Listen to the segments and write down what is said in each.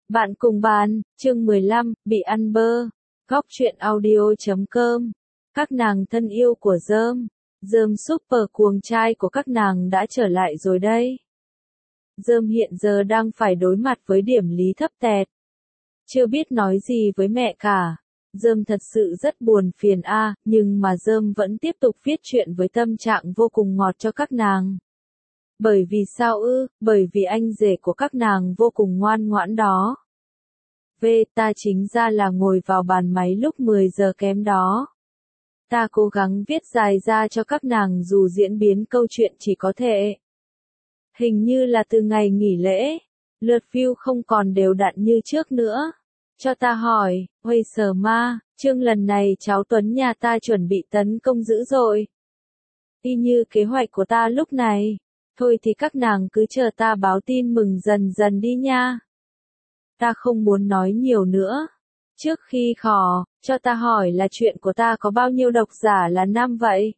Bạn cùng bàn, chương 15, bị ăn bơ. Góc truyện audio.com. Các nàng thân yêu của Dơm super cuồng trai của các nàng đã trở lại rồi đây. Dơm hiện giờ đang phải đối mặt với điểm lý thấp tẹt. Chưa biết nói gì với mẹ cả. Dơm thật sự rất buồn phiền nhưng mà Dơm vẫn tiếp tục viết chuyện với tâm trạng vô cùng ngọt cho các nàng. Bởi vì sao ư? Bởi vì anh rể của các nàng vô cùng ngoan ngoãn đó. Ta chính ra là ngồi vào bàn máy lúc 10 giờ kém đó. Ta cố gắng viết dài ra cho các nàng dù diễn biến câu chuyện chỉ có thể. Hình như là từ ngày nghỉ lễ, lượt view không còn đều đặn như trước nữa. Cho ta hỏi, ôi sờ ma, chương lần này cháu Tuấn nhà ta chuẩn bị tấn công dữ dội. Y như kế hoạch của ta lúc này. Thôi thì các nàng cứ chờ ta báo tin mừng dần dần đi nha. Ta không muốn nói nhiều nữa. Trước khi cho ta hỏi là chuyện của ta có bao nhiêu độc giả là nam vậy?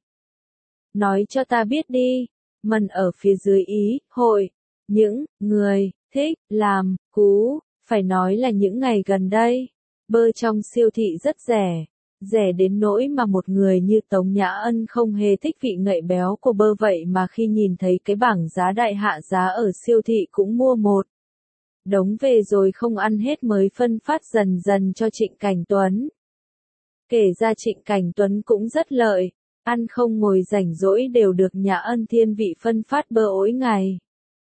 Nói cho ta biết đi. Mần ở phía dưới ý, hội. Những người thích làm cú, phải nói là những ngày gần đây. Bơ trong siêu thị rất rẻ. Rẻ đến nỗi mà một người như Tống Nhã Ân không hề thích vị ngậy béo của bơ vậy mà khi nhìn thấy cái bảng giá đại hạ giá ở siêu thị cũng mua một đống về rồi không ăn hết mới phân phát dần dần cho Trịnh Cảnh Tuấn. Kể ra Trịnh Cảnh Tuấn cũng rất lợi, ăn không ngồi rảnh rỗi đều được Nhã Ân thiên vị phân phát bơ mỗi ngày.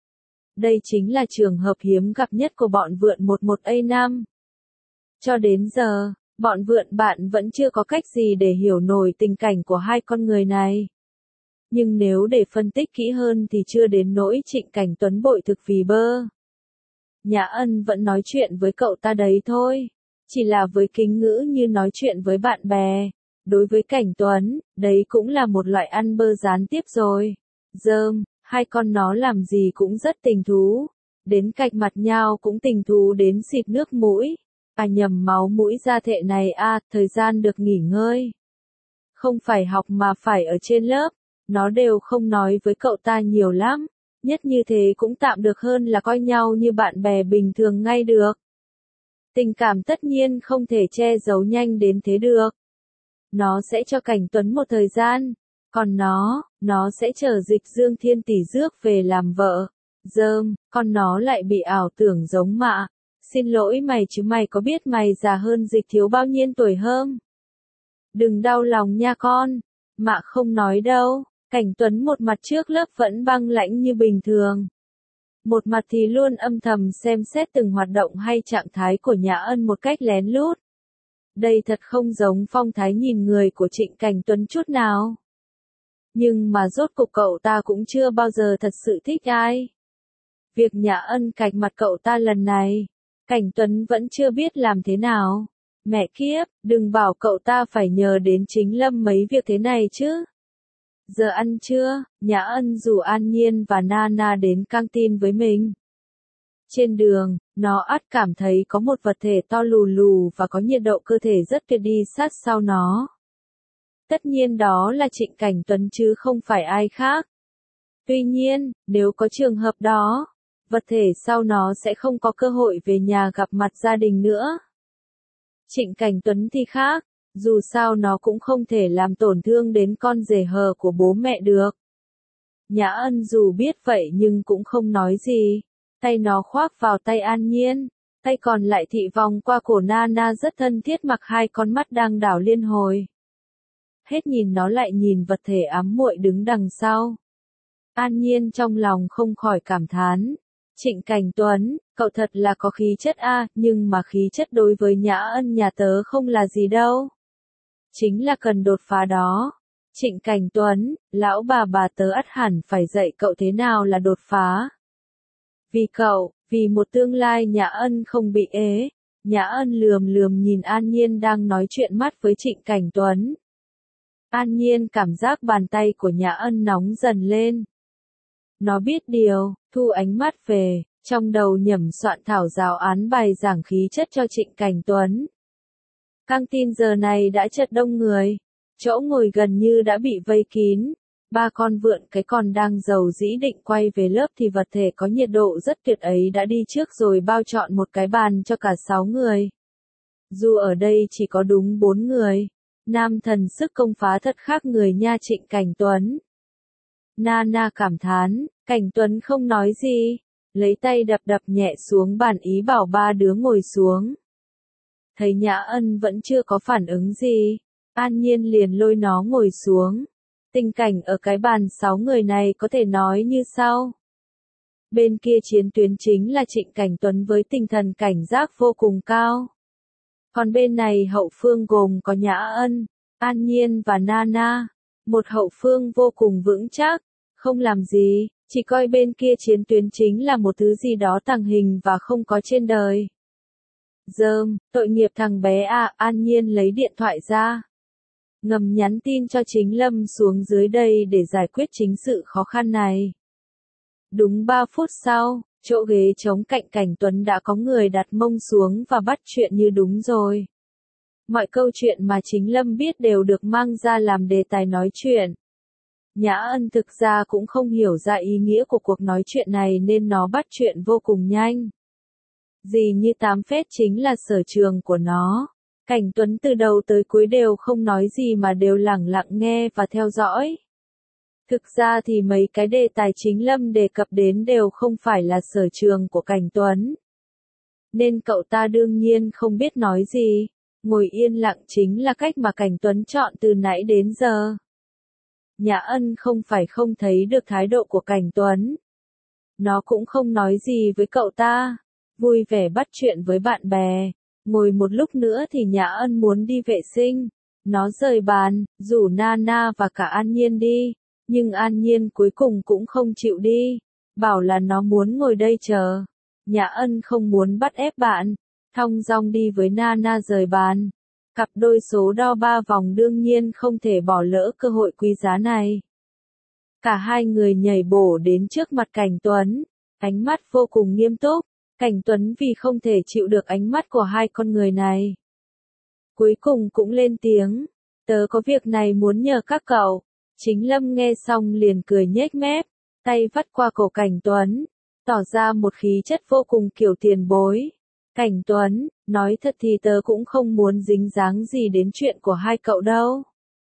Đây chính là trường hợp hiếm gặp nhất của bọn vượn 11A5. Cho đến giờ, bọn vượn bạn vẫn chưa có cách gì để hiểu nổi tình cảnh của hai con người này. Nhưng nếu để phân tích kỹ hơn thì chưa đến nỗi Trịnh Cảnh Tuấn bội thực vì bơ. Nhã Ân vẫn nói chuyện với cậu ta đấy thôi. Chỉ là với kính ngữ như nói chuyện với bạn bè. Đối với Cảnh Tuấn, đấy cũng là một loại ăn bơ gián tiếp rồi. Hai con nó làm gì cũng rất tình thú. Đến cạch mặt nhau cũng tình thú đến xịt nước mũi. Nhầm máu mũi ra thệ này thời gian được nghỉ ngơi. Không phải học mà phải ở trên lớp, nó đều không nói với cậu ta nhiều lắm, nhất như thế cũng tạm được hơn là coi nhau như bạn bè bình thường ngay được. Tình cảm tất nhiên không thể che giấu nhanh đến thế được. Nó sẽ cho Cảnh Tuấn một thời gian, còn nó sẽ chờ Dịch Dương Thiên tỷ rước về làm vợ. Con nó lại bị ảo tưởng giống Mạ. Xin lỗi mày chứ mày có biết mày già hơn Dịch thiếu bao nhiêu tuổi không? Đừng đau lòng nha con. Mạ không nói đâu. Cảnh Tuấn một mặt trước lớp vẫn băng lãnh như bình thường. Một mặt thì luôn âm thầm xem xét từng hoạt động hay trạng thái của Nhã Ân một cách lén lút. Đây thật không giống phong thái nhìn người của Trịnh Cảnh Tuấn chút nào. Nhưng mà rốt cục cậu ta cũng chưa bao giờ thật sự thích ai. Việc Nhã Ân cạch mặt cậu ta lần này, Cảnh Tuấn vẫn chưa biết làm thế nào. Mẹ kiếp, đừng bảo cậu ta phải nhờ đến Chính Lâm mấy việc thế này chứ. Giờ ăn trưa, Nhã Ân rủ An Nhiên và Nana đến căng tin với mình. Trên đường, nó cảm thấy có một vật thể to lù lù và có nhiệt độ cơ thể rất tuyệt đi sát sau nó. Tất nhiên đó là Trịnh Cảnh Tuấn chứ không phải ai khác. Tuy nhiên, nếu có trường hợp đó, vật thể sau nó sẽ không có cơ hội về nhà gặp mặt gia đình nữa. Trịnh Cảnh Tuấn thì khác, dù sao nó cũng không thể làm tổn thương đến con rể hờ của bố mẹ được. Nhã Ân dù biết vậy nhưng cũng không nói gì, tay nó khoác vào tay An Nhiên, tay còn lại thị vòng qua cổ Nana rất thân thiết mặc hai con mắt đang đảo liên hồi. Hết nhìn nó lại nhìn vật thể ám muội đứng đằng sau. An Nhiên trong lòng không khỏi cảm thán. Trịnh Cảnh Tuấn, cậu thật là có khí chất nhưng mà khí chất đối với Nhã Ân nhà tớ không là gì đâu. Chính là cần đột phá đó. Trịnh Cảnh Tuấn, lão bà tớ hẳn phải dạy cậu thế nào là đột phá. Vì một tương lai Nhã Ân không bị ế. Nhã Ân lườm nhìn An Nhiên đang nói chuyện mắt với Trịnh Cảnh Tuấn. An Nhiên cảm giác bàn tay của Nhã Ân nóng dần lên. Nó biết điều, thu ánh mắt về, trong đầu nhẩm soạn thảo giáo án bài giảng khí chất cho Trịnh Cảnh Tuấn. Căng tin giờ này đã chật đông người, chỗ ngồi gần như đã bị vây kín, Ba con vượn cái còn đang giàu dĩ định quay về lớp thì vật thể có nhiệt độ rất tuyệt ấy đã đi trước rồi bao trọn một cái bàn cho cả 6 người. Dù ở đây chỉ có đúng 4 người, nam thần sức công phá thật khác người nha Trịnh Cảnh Tuấn. Nana cảm thán, Cảnh Tuấn không nói gì, lấy tay đập đập nhẹ xuống bàn ý bảo ba đứa ngồi xuống. Thấy Nhã Ân vẫn chưa có phản ứng gì, An Nhiên liền lôi nó ngồi xuống. Tình cảnh ở cái bàn 6 người này có thể nói như sau. Bên kia chiến tuyến chính là Trịnh Cảnh Tuấn với tinh thần cảnh giác vô cùng cao. Còn bên này hậu phương gồm có Nhã Ân, An Nhiên và Nana. Một hậu phương vô cùng vững chắc, không làm gì, chỉ coi bên kia chiến tuyến chính là một thứ gì đó tàng hình và không có trên đời. Tội nghiệp thằng bé à, An Nhiên lấy điện thoại ra. Ngầm nhắn tin cho Chính Lâm xuống dưới đây để giải quyết chính sự khó khăn này. Đúng 3 phút sau, chỗ ghế trống cạnh Cảnh Tuấn đã có người đặt mông xuống và bắt chuyện như đúng rồi. Mọi câu chuyện mà Chính Lâm biết đều được mang ra làm đề tài nói chuyện. Nhã Ân thực ra cũng không hiểu ra ý nghĩa của cuộc nói chuyện này nên nó bắt chuyện vô cùng nhanh. Gì như 8 phết chính là sở trường của nó. Cảnh Tuấn từ đầu tới cuối đều không nói gì mà đều lẳng lặng nghe và theo dõi. Thực ra thì mấy cái đề tài Chính Lâm đề cập đến đều không phải là sở trường của Cảnh Tuấn. Nên cậu ta đương nhiên không biết nói gì, ngồi yên lặng chính là cách mà Cảnh Tuấn chọn từ nãy đến giờ. Nhã Ân không phải không thấy được thái độ của Cảnh Tuấn. Nó cũng không nói gì với cậu ta, vui vẻ bắt chuyện với bạn bè. Ngồi một lúc nữa thì Nhã Ân muốn đi vệ sinh. Nó rời bàn, rủ Nana và cả An Nhiên đi. Nhưng An Nhiên cuối cùng cũng không chịu đi. Bảo là nó muốn ngồi đây chờ. Nhã Ân không muốn bắt ép bạn. Thong dong đi với Nana rời bàn. Cặp đôi số đo 3 vòng đương nhiên không thể bỏ lỡ cơ hội quý giá này. Cả hai người nhảy bổ đến trước mặt Cảnh Tuấn. Ánh mắt vô cùng nghiêm túc. Cảnh Tuấn vì không thể chịu được ánh mắt của hai con người này. Cuối cùng cũng lên tiếng. Tớ có việc này muốn nhờ các cậu. Chính Lâm nghe xong liền cười nhếch mép. Tay vắt qua cổ Cảnh Tuấn. Tỏ ra một khí chất vô cùng kiểu tiền bối. Cảnh Tuấn, nói thật thì tớ cũng không muốn dính dáng gì đến chuyện của hai cậu đâu.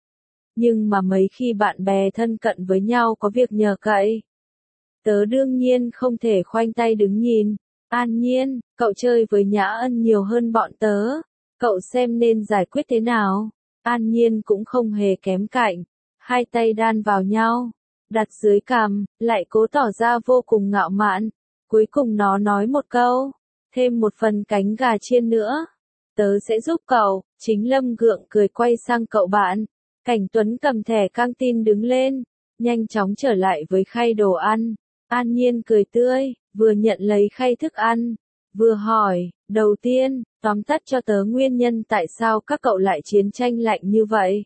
Nhưng mà mấy khi bạn bè thân cận với nhau có việc nhờ cậy. Tớ đương nhiên không thể khoanh tay đứng nhìn. An Nhiên, cậu chơi với Nhã Ân nhiều hơn bọn tớ. Cậu xem nên giải quyết thế nào. An Nhiên cũng không hề kém cạnh. Hai tay đan vào nhau. Đặt dưới cằm, lại cố tỏ ra vô cùng ngạo mạn. Cuối cùng nó nói một câu. Thêm một phần cánh gà chiên nữa. Tớ sẽ giúp cậu. Chính Lâm gượng cười quay sang cậu bạn. Cảnh Tuấn cầm thẻ căng tin đứng lên. Nhanh chóng trở lại với khay đồ ăn. An Nhiên cười tươi, vừa nhận lấy khay thức ăn. Vừa hỏi, đầu tiên, tóm tắt cho tớ nguyên nhân tại sao các cậu lại chiến tranh lạnh như vậy.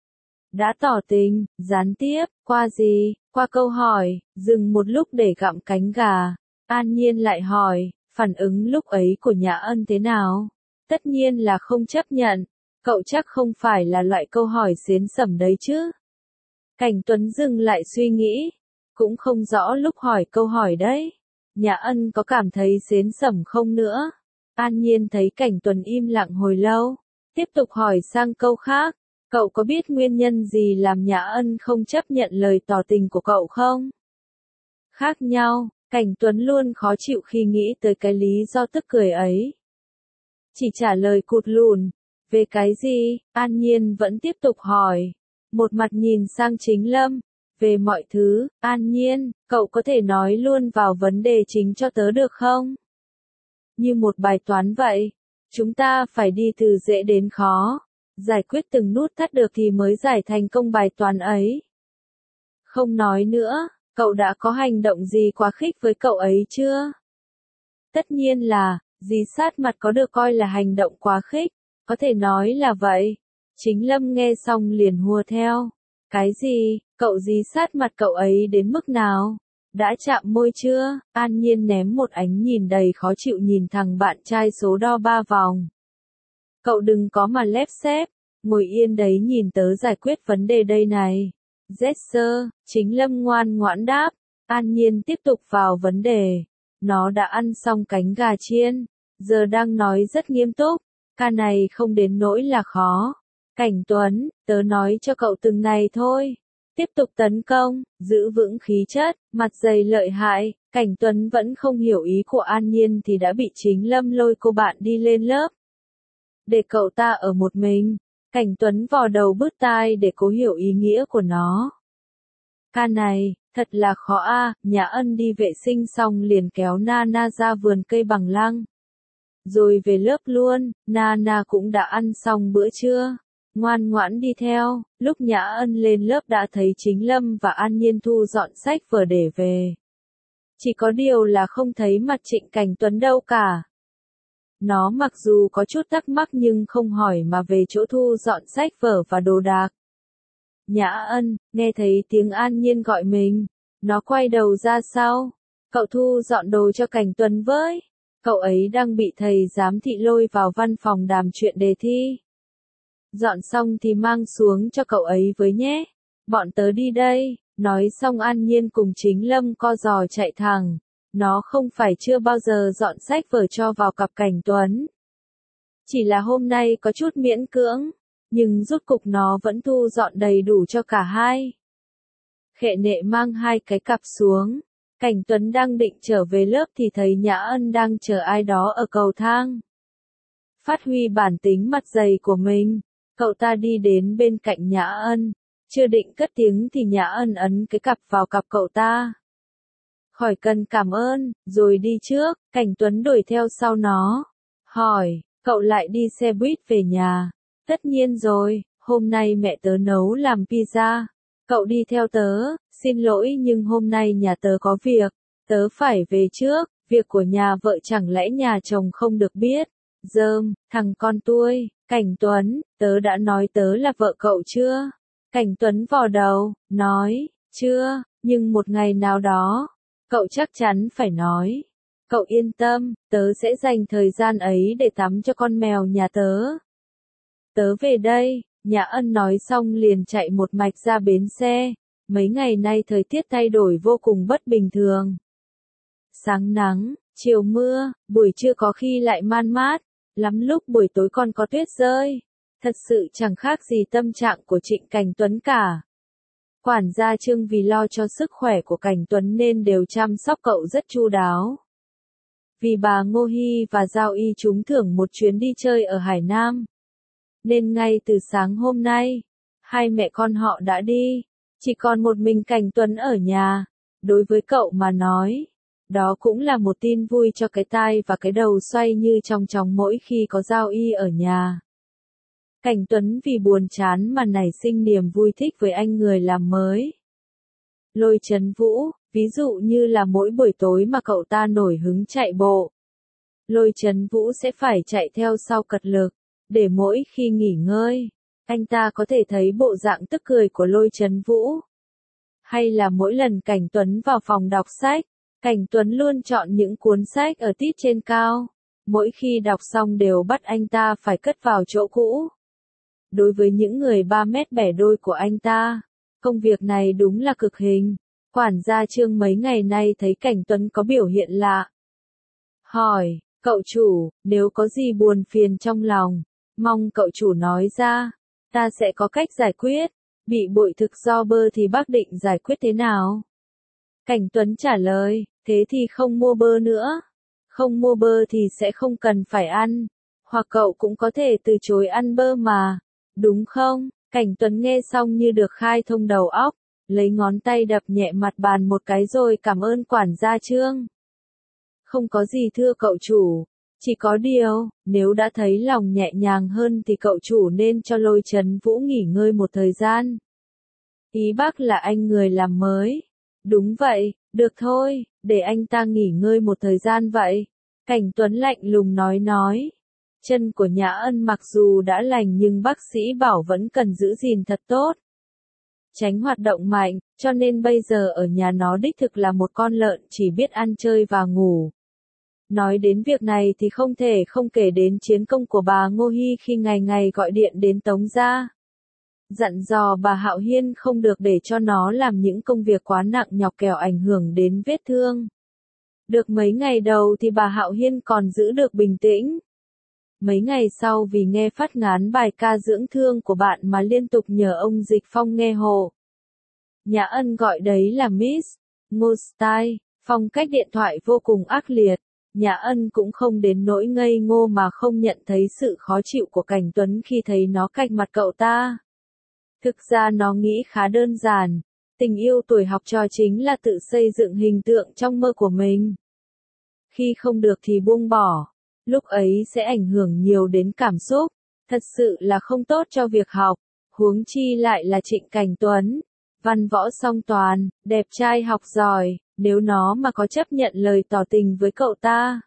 Đã tỏ tình, gián tiếp, qua gì, qua câu hỏi, dừng một lúc để gặm cánh gà. An Nhiên lại hỏi, phản ứng lúc ấy của Nhã Ân thế nào? Tất nhiên là không chấp nhận. Cậu chắc không phải là loại câu hỏi xến xẩm đấy chứ. Cảnh Tuấn dừng lại suy nghĩ. Cũng không rõ lúc hỏi câu hỏi đấy. Nhã Ân có cảm thấy xến xẩm không nữa? An Nhiên thấy Cảnh Tuấn im lặng hồi lâu. Tiếp tục hỏi sang câu khác. Cậu có biết nguyên nhân gì làm Nhã Ân không chấp nhận lời tỏ tình của cậu không? Khác nhau, Cảnh Tuấn luôn khó chịu khi nghĩ tới cái lý do tức cười ấy. Chỉ trả lời cụt lùn. Về cái gì? An Nhiên vẫn tiếp tục hỏi. Một mặt nhìn sang Chính Lâm. Về mọi thứ, An Nhiên, cậu có thể nói luôn vào vấn đề chính cho tớ được không? Như một bài toán vậy. Chúng ta phải đi từ dễ đến khó. Giải quyết từng nút thắt được thì mới giải thành công bài toán ấy. Không nói nữa, cậu đã có hành động gì quá khích với cậu ấy chưa? Tất nhiên là, dí sát mặt có được coi là hành động quá khích. Có thể nói là vậy. Chính Lâm nghe xong liền hùa theo. Cái gì, cậu dí sát mặt cậu ấy đến mức nào? Đã chạm môi chưa? An Nhiên ném một ánh nhìn đầy khó chịu nhìn thằng bạn trai số đo 3 vòng. Cậu đừng có mà lép xép, ngồi yên đấy nhìn tớ giải quyết vấn đề đây này. Jesser, Chính Lâm ngoan ngoãn đáp. An Nhiên tiếp tục vào vấn đề. Nó đã ăn xong cánh gà chiên, giờ đang nói rất nghiêm túc. Ca này không đến nỗi là khó. Cảnh Tuấn, tớ nói cho cậu từng này thôi. Tiếp tục tấn công, giữ vững khí chất, mặt dày lợi hại. Cảnh Tuấn vẫn không hiểu ý của An Nhiên thì đã bị Chính Lâm lôi cô bạn đi lên lớp. Để cậu ta ở một mình. Cảnh Tuấn vò đầu bứt tai để cố hiểu ý nghĩa của nó. Ca này, thật là khó a. Nhã Ân đi vệ sinh xong liền kéo Nana ra vườn cây bằng lăng. Rồi về lớp luôn, Nana cũng đã ăn xong bữa trưa. Ngoan ngoãn đi theo, lúc Nhã Ân lên lớp đã thấy Chính Lâm và An Nhiên thu dọn sách vở để về. Chỉ có điều là không thấy mặt Trịnh Cảnh Tuấn đâu cả. Nó mặc dù có chút thắc mắc nhưng không hỏi mà về chỗ thu dọn sách vở và đồ đạc. Nhã Ân, nghe thấy tiếng An Nhiên gọi mình. Nó quay đầu ra sau. Cậu thu dọn đồ cho Cảnh Tuấn với. Cậu ấy đang bị thầy giám thị lôi vào văn phòng đàm chuyện đề thi. Dọn xong thì mang xuống cho cậu ấy với nhé. Bọn tớ đi đây. Nói xong An Nhiên cùng Chính Lâm co giò chạy thẳng. Nó không phải chưa bao giờ dọn sách vở cho vào cặp Cảnh Tuấn. Chỉ là hôm nay có chút miễn cưỡng. Nhưng rốt cục nó vẫn thu dọn đầy đủ cho cả hai. Khệ nệ mang hai cái cặp xuống. Cảnh Tuấn đang định trở về lớp thì thấy Nhã Ân đang chờ ai đó ở cầu thang. Phát huy bản tính mặt dày của mình, cậu ta đi đến bên cạnh Nhã Ân. Chưa định cất tiếng thì Nhã Ân ấn cái cặp vào cặp cậu ta. Khỏi cần cảm ơn, rồi đi trước. Cảnh Tuấn đuổi theo sau nó. Hỏi, cậu lại đi xe buýt về nhà? Tất nhiên rồi, hôm nay mẹ tớ nấu làm pizza. Cậu đi theo tớ, xin lỗi nhưng hôm nay nhà tớ có việc. Tớ phải về trước, việc của nhà vợ chẳng lẽ nhà chồng không được biết. Dơm, thằng con tôi, Cảnh Tuấn, tớ đã nói tớ là vợ cậu chưa? Cảnh Tuấn vò đầu, nói, chưa, nhưng một ngày nào đó, cậu chắc chắn phải nói. Cậu yên tâm, tớ sẽ dành thời gian ấy để tắm cho con mèo nhà tớ. Tớ về đây, Nhã Ân nói xong liền chạy một mạch ra bến xe. Mấy ngày nay thời tiết thay đổi vô cùng bất bình thường. Sáng nắng, chiều mưa, buổi trưa có khi lại man mát, lắm lúc buổi tối còn có tuyết rơi. Thật sự chẳng khác gì tâm trạng của Trịnh Cảnh Tuấn cả. Quản gia Trương vì lo cho sức khỏe của Cảnh Tuấn nên đều chăm sóc cậu rất chu đáo. Vì bà Ngô Hy và Giao Y trúng thưởng một chuyến đi chơi ở Hải Nam. Nên ngay từ sáng hôm nay, hai mẹ con họ đã đi, chỉ còn một mình Cảnh Tuấn ở nhà. Đối với cậu mà nói, đó cũng là một tin vui cho cái tai và cái đầu xoay như chong chóng mỗi khi có Giao Y ở nhà. Cảnh Tuấn vì buồn chán mà nảy sinh niềm vui thích với anh người làm mới. Lôi Trấn Vũ, ví dụ như là mỗi buổi tối mà cậu ta nổi hứng chạy bộ. Lôi Trấn Vũ sẽ phải chạy theo sau cật lực, để mỗi khi nghỉ ngơi, anh ta có thể thấy bộ dạng tức cười của Lôi Trấn Vũ. Hay là mỗi lần Cảnh Tuấn vào phòng đọc sách, Cảnh Tuấn luôn chọn những cuốn sách ở tít trên cao. Mỗi khi đọc xong đều bắt anh ta phải cất vào chỗ cũ. Đối với những người 3 mét bẻ đôi của anh ta, công việc này đúng là cực hình. Quản gia Trương mấy ngày nay thấy Cảnh Tuấn có biểu hiện lạ. Hỏi, cậu chủ, nếu có gì buồn phiền trong lòng, mong cậu chủ nói ra, ta sẽ có cách giải quyết. Bị bội thực do bơ thì bác định giải quyết thế nào? Cảnh Tuấn trả lời, thế thì không mua bơ nữa. Không mua bơ thì sẽ không cần phải ăn. Hoặc cậu cũng có thể từ chối ăn bơ mà. Đúng không? Cảnh Tuấn nghe xong như được khai thông đầu óc. Lấy ngón tay đập nhẹ mặt bàn một cái rồi cảm ơn quản gia Trương. Không có gì thưa cậu chủ. Chỉ có điều, nếu đã thấy lòng nhẹ nhàng hơn thì cậu chủ nên cho Lôi Trấn Vũ nghỉ ngơi một thời gian. Ý bác là anh người làm mới. Đúng vậy, được thôi, để anh ta nghỉ ngơi một thời gian vậy. Cảnh Tuấn lạnh lùng nói. Chân của Nhã Ân mặc dù đã lành nhưng bác sĩ bảo vẫn cần giữ gìn thật tốt. Tránh hoạt động mạnh, cho nên bây giờ ở nhà nó đích thực là một con lợn chỉ biết ăn chơi và ngủ. Nói đến việc này thì không thể không kể đến chiến công của bà Ngô Hy khi ngày ngày gọi điện đến Tống gia. dặn dò bà Hạo Hiên không được để cho nó làm những công việc quá nặng nhọc kẻo ảnh hưởng đến vết thương. Được mấy ngày đầu thì bà Hạo Hiên còn giữ được bình tĩnh. Mấy ngày sau vì nghe phát ngán bài ca dưỡng thương của bạn mà liên tục nhờ ông Dịch Phong nghe hộ. Nhã Ân gọi đấy là Miss Ngô Style, phong cách điện thoại vô cùng ác liệt. Nhã Ân cũng không đến nỗi ngây ngô mà không nhận thấy sự khó chịu của Cảnh Tuấn khi thấy nó cạch mặt cậu ta. Thực ra nó nghĩ khá đơn giản, tình yêu tuổi học trò chính là tự xây dựng hình tượng trong mơ của mình. Khi không được thì buông bỏ, lúc ấy sẽ ảnh hưởng nhiều đến cảm xúc, thật sự là không tốt cho việc học, huống chi lại là Trịnh Cảnh Tuấn, văn võ song toàn, đẹp trai học giỏi, nếu nó mà có chấp nhận lời tỏ tình với cậu ta.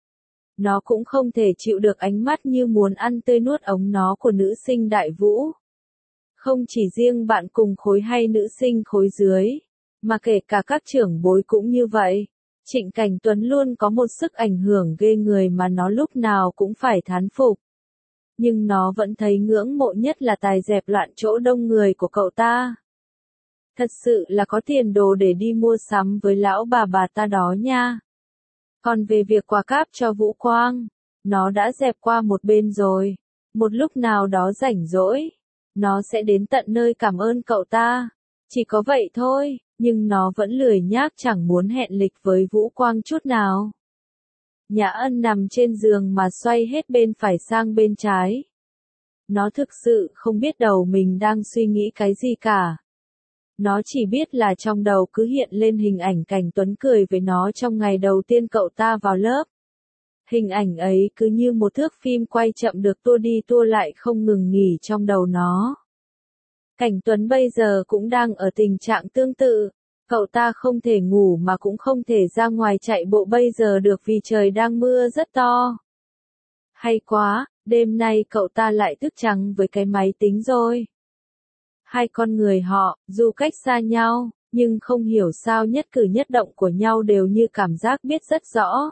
Nó cũng không thể chịu được ánh mắt như muốn ăn tươi nuốt ống nó của nữ sinh Đại Vũ. Không chỉ riêng bạn cùng khối hay nữ sinh khối dưới, mà kể cả các trưởng bối cũng như vậy. Trịnh Cảnh Tuấn luôn có một sức ảnh hưởng ghê người mà nó lúc nào cũng phải thán phục. Nhưng nó vẫn thấy ngưỡng mộ nhất là tài dẹp loạn chỗ đông người của cậu ta. Thật sự là có tiền đồ để đi mua sắm với lão bà ta đó nha. Còn về việc quà cáp cho Vũ Quang, nó đã dẹp qua một bên rồi. Một lúc nào đó rảnh rỗi, nó sẽ đến tận nơi cảm ơn cậu ta. Chỉ có vậy thôi, nhưng nó vẫn lười nhác chẳng muốn hẹn lịch với Vũ Quang chút nào. Nhã Ân nằm trên giường mà xoay hết bên phải sang bên trái. Nó thực sự không biết đầu mình đang suy nghĩ cái gì cả. Nó chỉ biết là trong đầu cứ hiện lên hình ảnh Cảnh Tuấn cười với nó trong ngày đầu tiên cậu ta vào lớp. Hình ảnh ấy cứ như một thước phim quay chậm được tua đi tua lại không ngừng nghỉ trong đầu nó. Cảnh Tuấn bây giờ cũng đang ở tình trạng tương tự. Cậu ta không thể ngủ mà cũng không thể ra ngoài chạy bộ bây giờ được vì trời đang mưa rất to. Hay quá, đêm nay cậu ta lại thức trắng với cái máy tính rồi. Hai con người họ, dù cách xa nhau, nhưng không hiểu sao nhất cử nhất động của nhau đều như cảm giác biết rất rõ.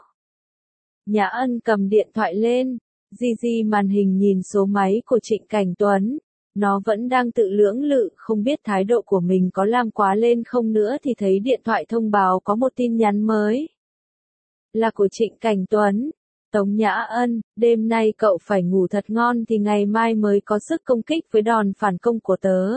Nhã Ân cầm điện thoại lên, di màn hình nhìn số máy của Trịnh Cảnh Tuấn. Nó vẫn đang tự lưỡng lự không biết thái độ của mình có làm quá lên không nữa thì thấy điện thoại thông báo có một tin nhắn mới. Là của Trịnh Cảnh Tuấn. Tống Nhã Ân, đêm nay cậu phải ngủ thật ngon thì ngày mai mới có sức công kích với đòn phản công của tớ.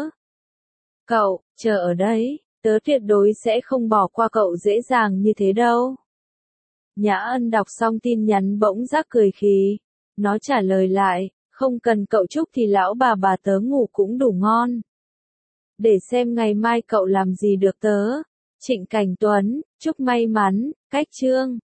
Cậu, chờ ở đấy, tớ tuyệt đối sẽ không bỏ qua cậu dễ dàng như thế đâu. Nhã Ân đọc xong tin nhắn bỗng rác cười khí. Nó trả lời lại, không cần cậu chúc thì lão bà tớ ngủ cũng đủ ngon. Để xem ngày mai cậu làm gì được tớ. Trịnh Cảnh Tuấn, chúc may mắn, cách chương.